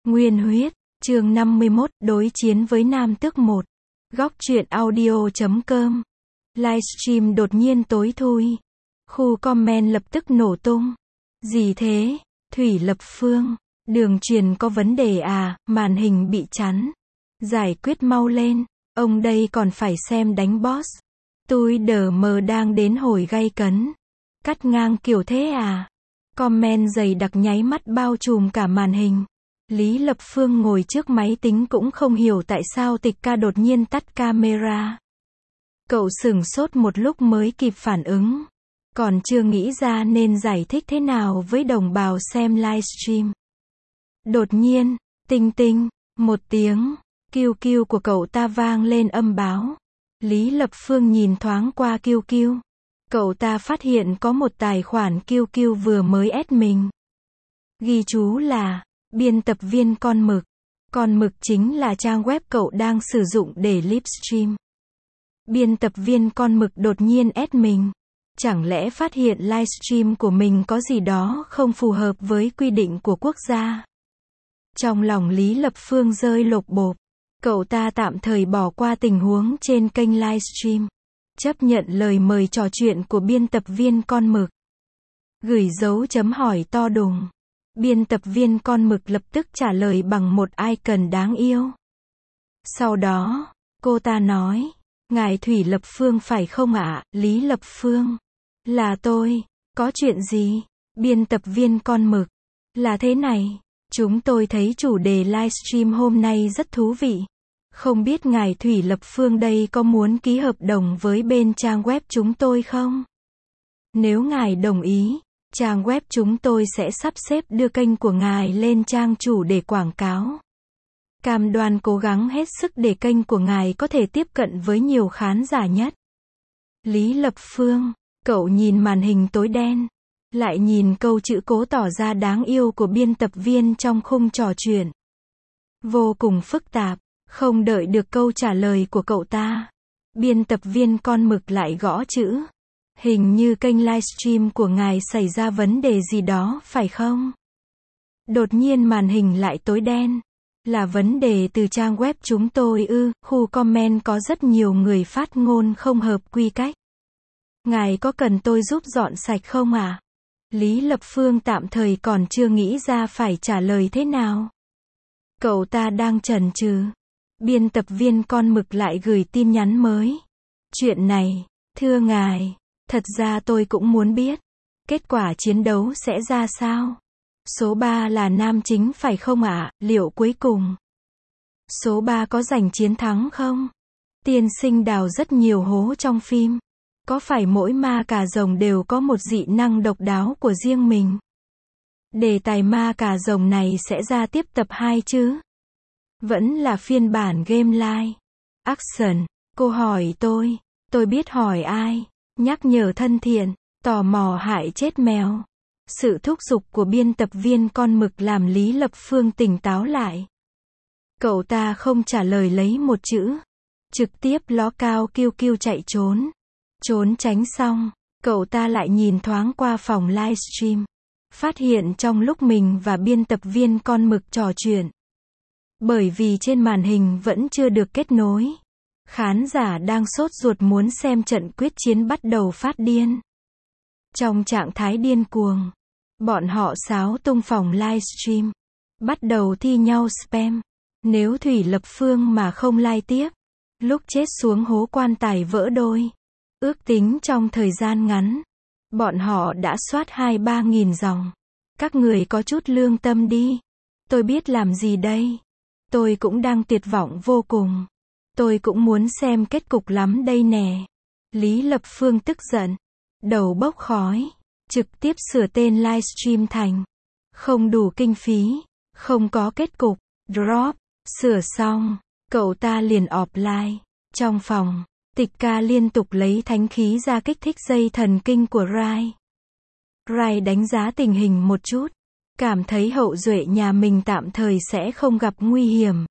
Nguyên huyết, chương 51, đối chiến với Nam Tước 1. Góc truyện audio.com. Livestream đột nhiên tối thui. Khu comment lập tức nổ tung. Gì thế? Thủy Lập Phương, đường truyền có vấn đề à, màn hình bị chắn. Giải quyết mau lên, ông đây còn phải xem đánh boss. Tôi đờ mờ đang đến hồi gay cấn. Cắt ngang kiểu thế à? Comment dày đặc nháy mắt bao trùm cả màn hình. Lý Lập Phương ngồi trước máy tính cũng không hiểu tại sao Tịch Ca đột nhiên tắt camera. Cậu sửng sốt một lúc mới kịp phản ứng. Còn chưa nghĩ ra nên giải thích thế nào với đồng bào xem livestream. Đột nhiên, tinh tinh, một tiếng, kêu kêu của cậu ta vang lên âm báo. Lý Lập Phương nhìn thoáng qua kêu kêu. Cậu ta phát hiện có một tài khoản kêu kêu vừa mới add mình. Ghi chú là biên tập viên con mực. Con mực chính là trang web cậu đang sử dụng để livestream. Biên tập viên con mực đột nhiên add mình. Chẳng lẽ phát hiện livestream của mình có gì đó không phù hợp với quy định của quốc gia? Trong lòng Lý Lập Phương rơi lột bột. Cậu ta tạm thời bỏ qua tình huống trên kênh livestream. Chấp nhận lời mời trò chuyện của biên tập viên con mực. Gửi dấu chấm hỏi to đùng. Biên tập viên con mực lập tức trả lời bằng một icon đáng yêu. Sau đó, cô ta nói, ngài Thủy Lập Phương phải không ạ? Lý Lập Phương, là tôi, có chuyện gì? Biên tập viên con mực, là thế này, chúng tôi thấy chủ đề livestream hôm nay rất thú vị. Không biết ngài Thủy Lập Phương đây có muốn ký hợp đồng với bên trang web chúng tôi không? Nếu ngài đồng ý, trang web chúng tôi sẽ sắp xếp đưa kênh của ngài lên trang chủ để quảng cáo. Cam đoan cố gắng hết sức để kênh của ngài có thể tiếp cận với nhiều khán giả nhất. Lý Lập Phương, cậu nhìn màn hình tối đen, lại nhìn câu chữ cố tỏ ra đáng yêu của biên tập viên trong khung trò chuyện. Vô cùng phức tạp, không đợi được câu trả lời của cậu ta. Biên tập viên con mực lại gõ chữ. Hình như kênh livestream của ngài xảy ra vấn đề gì đó, phải không? Đột nhiên màn hình lại tối đen. Là vấn đề từ trang web chúng tôi ư? Khu comment có rất nhiều người phát ngôn không hợp quy cách. Ngài có cần tôi giúp dọn sạch không ạ? Lý Lập Phương tạm thời còn chưa nghĩ ra phải trả lời thế nào. Cậu ta đang chần chừ. Biên tập viên con mực lại gửi tin nhắn mới. Chuyện này, thưa ngài, thật ra tôi cũng muốn biết. Kết quả chiến đấu sẽ ra sao? Số 3 là nam chính phải không ạ? Liệu cuối cùng số 3 có giành chiến thắng không? Tiên sinh đào rất nhiều hố trong phim. Có phải mỗi ma cà rồng đều có một dị năng độc đáo của riêng mình? Đề tài ma cà rồng này sẽ ra tiếp tập 2 chứ? Vẫn là phiên bản game live. Action, cô hỏi tôi biết hỏi ai? Nhắc nhở thân thiện, tò mò hại chết mèo. Sự thúc giục của biên tập viên con mực làm Lý Lập Phương tỉnh táo lại. Cậu ta không trả lời lấy một chữ. Trực tiếp ló cao kêu kêu chạy trốn. Trốn tránh xong, cậu ta lại nhìn thoáng qua phòng livestream. Phát hiện trong lúc mình và biên tập viên con mực trò chuyện. Bởi vì trên màn hình vẫn chưa được kết nối. Khán giả đang sốt ruột muốn xem trận quyết chiến bắt đầu phát điên. Trong trạng thái điên cuồng, bọn họ xáo tung phòng livestream. Bắt đầu thi nhau spam. Nếu Thủy Lập Phương mà không live tiếp, lúc chết xuống hố quan tài vỡ đôi. Ước tính trong thời gian ngắn, bọn họ đã soát 2-3 nghìn dòng. Các người có chút lương tâm đi. Tôi biết làm gì đây? Tôi cũng đang tuyệt vọng vô cùng. Tôi cũng muốn xem kết cục lắm đây nè. Lý Lập Phương tức giận. Đầu bốc khói. Trực tiếp sửa tên livestream thành không đủ kinh phí. Không có kết cục. Drop. Sửa xong. Cậu ta liền offline. Trong phòng, Tịch Ca liên tục lấy thánh khí ra kích thích dây thần kinh của Rai. Rai đánh giá tình hình một chút. Cảm thấy hậu duệ nhà mình tạm thời sẽ không gặp nguy hiểm.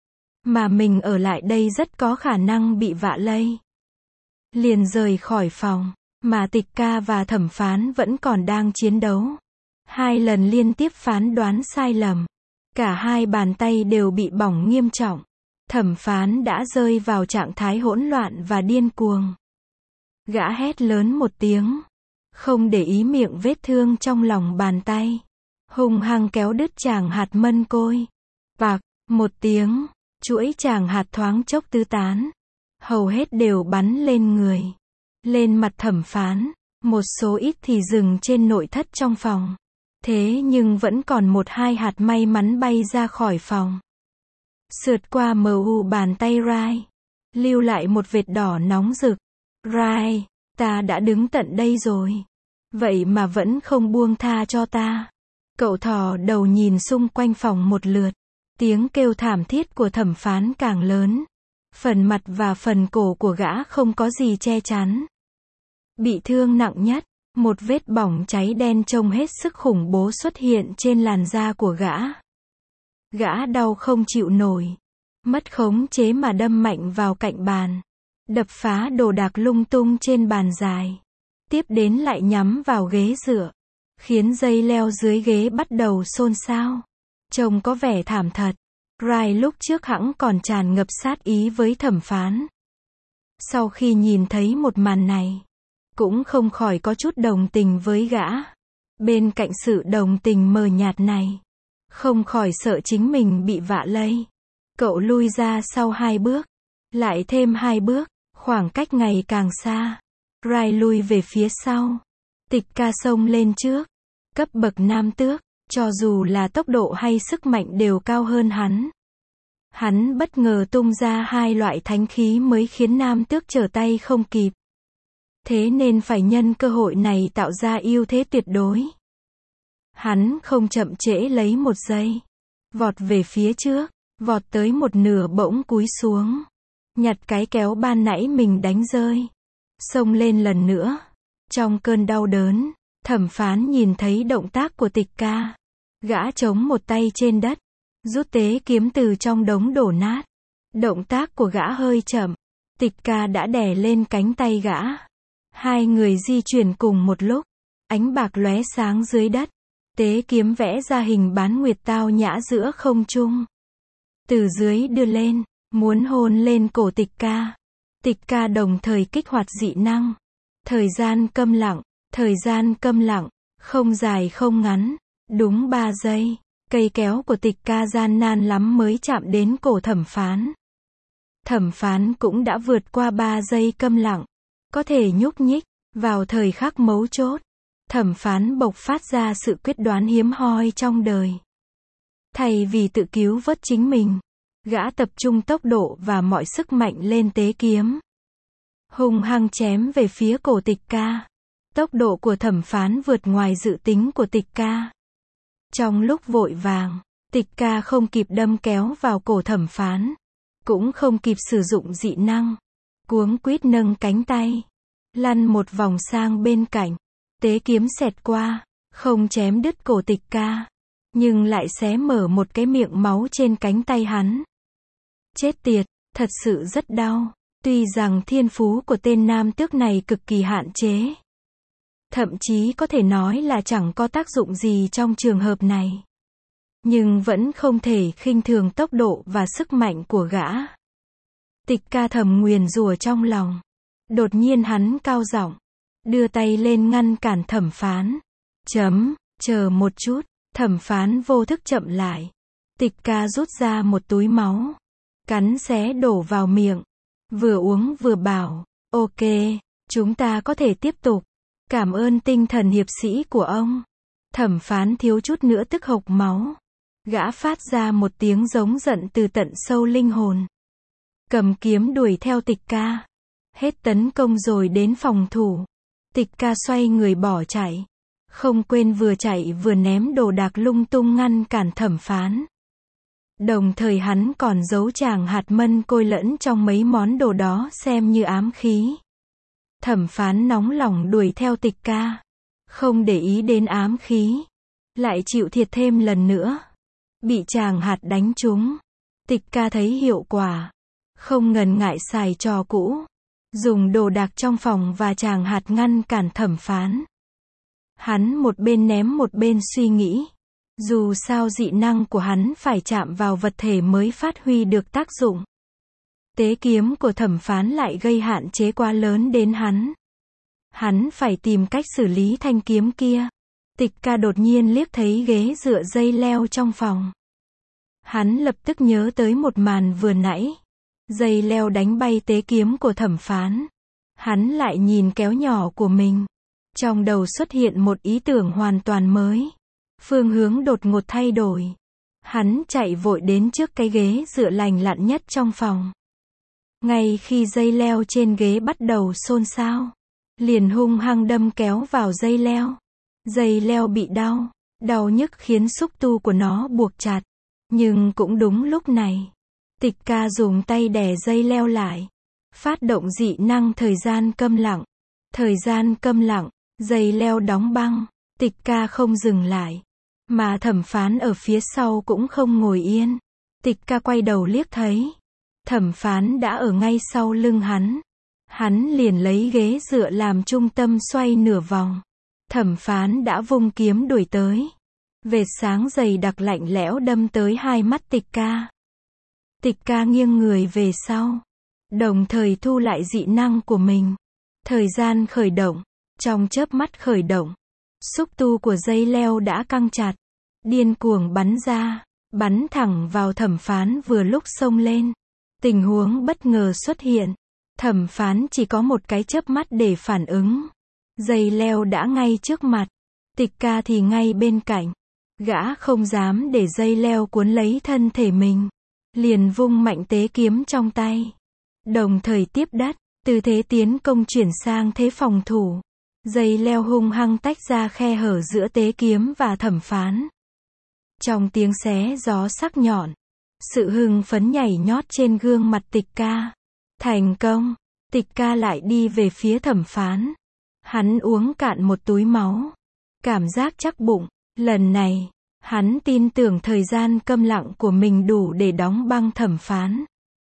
Mà mình ở lại đây rất có khả năng bị vạ lây. Liền rời khỏi phòng. Mà Tịch Ca và thẩm phán vẫn còn đang chiến đấu. 2 lần liên tiếp phán đoán sai lầm. Cả hai bàn tay đều bị bỏng nghiêm trọng. Thẩm phán đã rơi vào trạng thái hỗn loạn và điên cuồng. Gã hét lớn một tiếng, không để ý miệng vết thương trong lòng bàn tay, hung hăng kéo đứt tràng hạt mân côi. Bạc, một tiếng, chuỗi tràng hạt thoáng chốc tứ tán, hầu hết đều bắn lên người, lên mặt thẩm phán, một số ít thì dừng trên nội thất trong phòng. Thế nhưng vẫn còn một hai hạt may mắn bay ra khỏi phòng, sượt qua mu bàn tay Rai, lưu lại một vệt đỏ nóng rực. Rai, ta đã đứng tận đây rồi, vậy mà vẫn không buông tha cho ta. Cậu thò đầu nhìn xung quanh phòng một lượt, tiếng kêu thảm thiết của thẩm phán càng lớn. Phần mặt và phần cổ của gã không có gì che chắn. Bị thương nặng nhất, một vết bỏng cháy đen trông hết sức khủng bố xuất hiện trên làn da của gã. Gã đau không chịu nổi, mất khống chế mà đâm mạnh vào cạnh bàn, đập phá đồ đạc lung tung trên bàn dài. Tiếp đến lại nhắm vào ghế dựa, khiến dây leo dưới ghế bắt đầu xôn xao. Trông có vẻ thảm thật. Rai lúc trước hẵng còn tràn ngập sát ý với thẩm phán. Sau khi nhìn thấy một màn này, cũng không khỏi có chút đồng tình với gã. Bên cạnh sự đồng tình mờ nhạt này, không khỏi sợ chính mình bị vạ lây. Cậu lui ra sau 2 bước, lại thêm 2 bước, khoảng cách ngày càng xa. Rai lui về phía sau. Tịch Ca xông lên trước. Cấp bậc nam tước, cho dù là tốc độ hay sức mạnh đều cao hơn hắn. Hắn bất ngờ tung ra 2 loại thánh khí mới khiến nam tước trở tay không kịp. Thế nên phải nhân cơ hội này tạo ra ưu thế tuyệt đối. Hắn không chậm trễ lấy 1 giây. Vọt về phía trước, vọt tới một nửa bỗng cúi xuống. Nhặt cái kéo ban nãy mình đánh rơi. Xông lên lần nữa. Trong cơn đau đớn, thẩm phán nhìn thấy động tác của Tịch Ca. Gã chống một tay trên đất, rút tế kiếm từ trong đống đổ nát. Động tác của gã hơi chậm. Tịch Ca đã đè lên cánh tay gã. Hai người di chuyển cùng một lúc. Ánh bạc lóe sáng dưới đất. Tế kiếm vẽ ra hình bán nguyệt tao nhã giữa không trung. Từ dưới đưa lên, muốn hôn lên cổ Tịch Ca. Tịch Ca đồng thời kích hoạt dị năng. Thời gian câm lặng, thời gian câm lặng, không dài không ngắn, đúng 3 giây. Cây kéo của Tịch Ca gian nan lắm mới chạm đến cổ thẩm phán. Thẩm phán cũng đã vượt qua 3 giây câm lặng, có thể nhúc nhích. Vào thời khắc mấu chốt, thẩm phán bộc phát ra sự quyết đoán hiếm hoi trong đời. Thay vì tự cứu vớt chính mình, gã tập trung tốc độ và mọi sức mạnh lên tế kiếm, hung hăng chém về phía cổ Tịch Ca. Tốc độ của thẩm phán vượt ngoài dự tính của Tịch Ca. Trong lúc vội vàng, Tịch Ca không kịp đâm kéo vào cổ thẩm phán, cũng không kịp sử dụng dị năng. Cuống quýt nâng cánh tay, lăn một vòng sang bên cạnh. Tế kiếm xẹt qua, không chém đứt cổ Tịch Ca, nhưng lại xé mở một cái miệng máu trên cánh tay hắn. Chết tiệt, thật sự rất đau. Tuy rằng thiên phú của tên nam tước này cực kỳ hạn chế, thậm chí có thể nói là chẳng có tác dụng gì trong trường hợp này, nhưng vẫn không thể khinh thường tốc độ và sức mạnh của gã. Tịch Ca thầm nguyền rủa trong lòng. Đột nhiên hắn cao giọng, đưa tay lên ngăn cản thẩm phán. Chờ một chút. Thẩm phán vô thức chậm lại. Tịch Ca rút ra một túi máu, cắn xé đổ vào miệng, vừa uống vừa bảo, ok, chúng ta có thể tiếp tục. Cảm ơn tinh thần hiệp sĩ của ông. Thẩm phán thiếu chút nữa tức hộc máu. Gã phát ra một tiếng giống giận từ tận sâu linh hồn. Cầm kiếm đuổi theo Tịch Ca. Hết tấn công rồi đến phòng thủ. Tịch Ca xoay người bỏ chạy. Không quên vừa chạy vừa ném đồ đạc lung tung ngăn cản thẩm phán. Đồng thời hắn còn giấu tràng hạt mân côi lẫn trong mấy món đồ đó xem như ám khí. Thẩm phán nóng lòng đuổi theo Tịch Ca, không để ý đến ám khí, lại chịu thiệt thêm lần nữa. Bị tràng hạt đánh trúng. Tịch Ca thấy hiệu quả, không ngần ngại xài trò cũ, dùng đồ đạc trong phòng và tràng hạt ngăn cản thẩm phán. Hắn một bên ném một bên suy nghĩ, Dù sao dị năng của hắn phải chạm vào vật thể mới phát huy được tác dụng. Tế kiếm của thẩm phán lại gây hạn chế quá lớn đến hắn. Hắn phải tìm cách xử lý thanh kiếm kia. Tịch Ca đột nhiên liếc thấy ghế dựa dây leo trong phòng. Hắn lập tức nhớ tới một màn vừa nãy. Dây leo đánh bay tế kiếm của thẩm phán. Hắn lại nhìn kéo nhỏ của mình. Trong đầu xuất hiện một ý tưởng hoàn toàn mới. Phương hướng đột ngột thay đổi. Hắn chạy vội đến trước cái ghế dựa lành lặn nhất trong phòng. Ngay khi dây leo trên ghế bắt đầu xôn xao, liền hung hăng đâm kéo vào dây leo. Dây leo bị đau nhức khiến xúc tu của nó buộc chặt. Nhưng cũng đúng lúc này, Tịch Ca dùng tay đè dây leo lại. Phát động dị năng thời gian câm lặng. Thời gian câm lặng, dây leo đóng băng. Tịch Ca không dừng lại. Mà thẩm phán ở phía sau cũng không ngồi yên. Tịch Ca quay đầu liếc thấy. Thẩm phán đã ở ngay sau lưng hắn. Hắn liền lấy ghế dựa làm trung tâm xoay nửa vòng. Thẩm phán đã vung kiếm đuổi tới. Vệt sáng dày đặc lạnh lẽo đâm tới hai mắt Tịch Ca. Tịch Ca nghiêng người về sau. Đồng thời thu lại dị năng của mình. Thời gian khởi động. Trong chớp mắt khởi động. Xúc tu của dây leo đã căng chặt. Điên cuồng bắn ra. Bắn thẳng vào thẩm phán vừa lúc xông lên. Tình huống bất ngờ xuất hiện. Thẩm phán chỉ có một cái chớp mắt để phản ứng. Dây leo đã ngay trước mặt. Tịch Ca thì ngay bên cạnh. Gã không dám để dây leo cuốn lấy thân thể mình. Liền vung mạnh tế kiếm trong tay. Đồng thời tiếp đất. Từ thế tiến công chuyển sang thế phòng thủ. Dây leo hung hăng tách ra khe hở giữa tế kiếm và thẩm phán. Trong tiếng xé gió sắc nhọn. Sự hưng phấn nhảy nhót trên gương mặt Tịch Ca. Thành công. Tịch Ca lại đi về phía thẩm phán. Hắn uống cạn một túi máu. Cảm giác chắc bụng. Lần này, hắn tin tưởng thời gian câm lặng của mình đủ để đóng băng thẩm phán.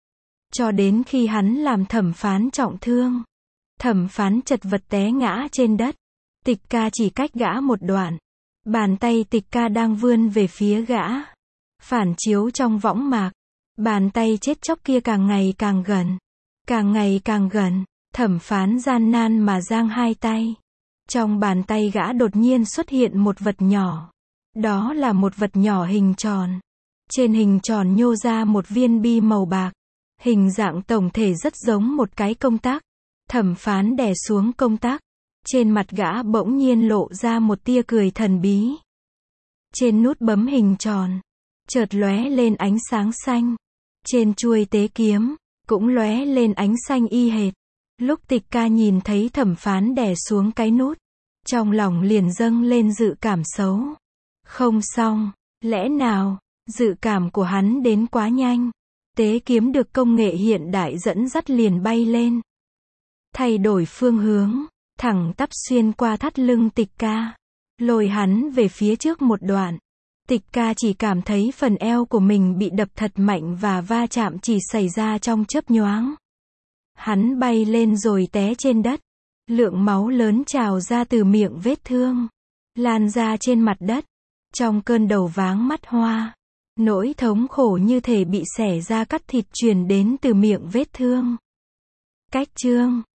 Cho đến khi hắn làm thẩm phán trọng thương. Thẩm phán chật vật té ngã trên đất. Tịch Ca chỉ cách gã một đoạn. Bàn tay Tịch Ca đang vươn về phía gã. Phản chiếu trong võng mạc. Bàn tay chết chóc kia càng ngày càng gần. Càng ngày càng gần. Thẩm phán gian nan mà giang hai tay. Trong bàn tay gã đột nhiên xuất hiện một vật nhỏ. Đó là một vật nhỏ hình tròn. Trên hình tròn nhô ra một viên bi màu bạc. Hình dạng tổng thể rất giống một cái công tắc. Thẩm phán đè xuống công tắc. Trên mặt gã bỗng nhiên lộ ra một tia cười thần bí. Trên nút bấm hình tròn, chợt lóe lên ánh sáng xanh. Trên chuôi tế kiếm, cũng lóe lên ánh xanh y hệt. Lúc Tịch Ca nhìn thấy thẩm phán đè xuống cái nút, trong lòng liền dâng lên dự cảm xấu. Không xong, lẽ nào, dự cảm của hắn đến quá nhanh. Tế kiếm được công nghệ hiện đại dẫn dắt liền bay lên. Thay đổi phương hướng, thẳng tắp xuyên qua thắt lưng Tịch Ca. Lôi hắn về phía trước một đoạn. Tịch Ca chỉ cảm thấy phần eo của mình bị đập thật mạnh và va chạm chỉ xảy ra trong chớp nhoáng. Hắn bay lên rồi té trên đất. Lượng máu lớn trào ra từ miệng vết thương. Lan ra trên mặt đất. Trong cơn đầu váng mắt hoa. Nỗi thống khổ như thể bị xẻ ra cắt thịt truyền đến từ miệng vết thương. Cách chương